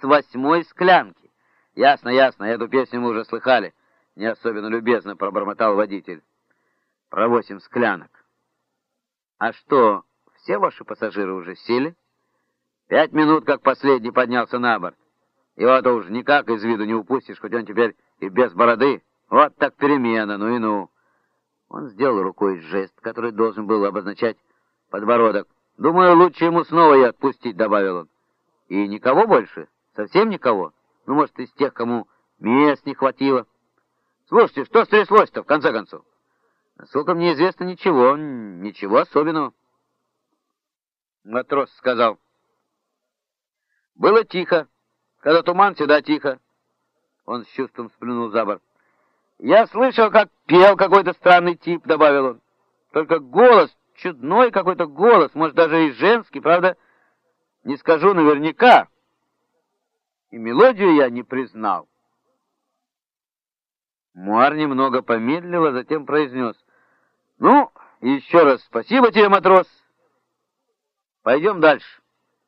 8-й склянки. Ясно, ясно, эту песню мы уже слыхали. Не особенно любезно пробормотал водитель. Про 8 склянок. А что, все ваши пассажиры уже сели? 5 минут, как последний поднялся на борт. Его-то уж никак из виду не упустишь, хоть он теперь и без бороды. Вот так перемена, ну и ну. Он сделал рукой жест, который должен был обозначать подбородок. «Думаю, лучше ему снова ее отпустить», — добавил он. «И никого больше? Совсем никого? Ну, может, из тех, кому мест не хватило? Слушайте, что стряслось-то, в конце концов?» «Насколько мне известно, ничего особенного». Матрос сказал. «Было тихо. Когда туман, всегда тихо». Он с чувством сплюнул за борт. «Я слышал, как пел какой-то странный тип», — добавил он. «Только голос, чудной какой-то голос, может, даже и женский, правда, не скажу наверняка. И мелодию я не признал». Муар немного помедлил, а затем произнес. «Ну, еще раз спасибо тебе, матрос. Пойдем дальше».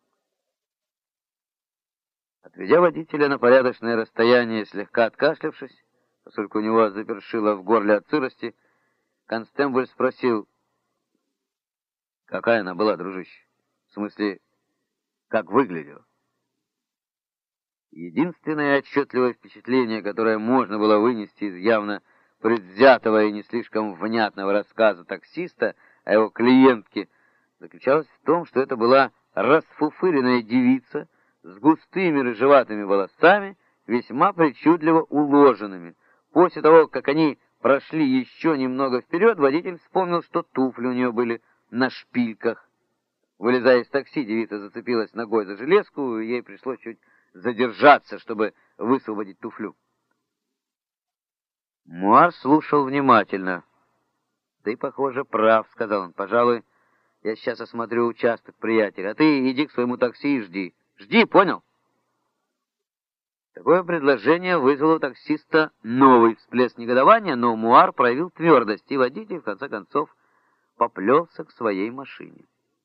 Отведя водителя на порядочное расстояние, слегка откашлявшись, поскольку у него запершило в горле от сырости, констебль спросил, какая она была, дружище? В смысле, как выглядела? Единственное отчетливое впечатление, которое можно было вынести из явно предвзятого и не слишком внятного рассказа таксиста о его клиентке, заключалось в том, что это была расфуфыренная девица с густыми рыжеватыми волосами, весьма причудливо уложенными. После того, как они прошли еще немного вперед, водитель вспомнил, что туфли у нее были на шпильках. Вылезая из такси, девица зацепилась ногой за железку, и ей пришлось чуть задержаться, чтобы высвободить туфлю. Муар слушал внимательно. «Ты, похоже, прав», — сказал он. «Пожалуй, я сейчас осмотрю участок, приятель, а ты иди к своему такси и жди. Жди, понял?» Такое предложение вызвало у таксиста новый всплеск негодования, но Муар проявил твердость, и водитель, в конце концов, поплелся к своей машине.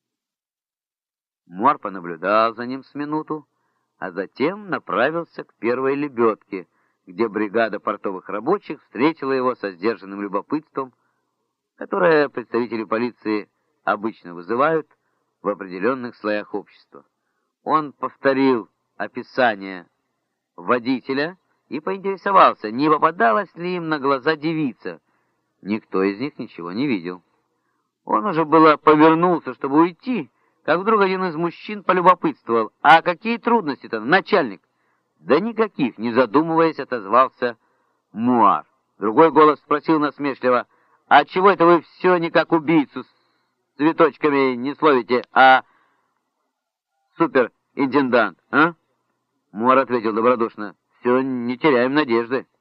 Муар понаблюдал за ним с минуту, а затем направился к первой лебедке, где бригада портовых рабочих встретила его со сдержанным любопытством, которое представители полиции обычно вызывают в определенных слоях общества. Он повторил описание водителя и поинтересовался, не попадалась ли им на глаза девица. Никто из них ничего не видел. Он уже было повернулся, чтобы уйти, как вдруг один из мужчин полюбопытствовал: «А какие трудности-то, начальник?» «Да никаких», — не задумываясь, отозвался Муар. Другой голос спросил насмешливо: «А чего это вы все никак убийцу с цветочками не словите, а суперинтендант, а?» Муар ответил добродушно: «Все, не теряем надежды».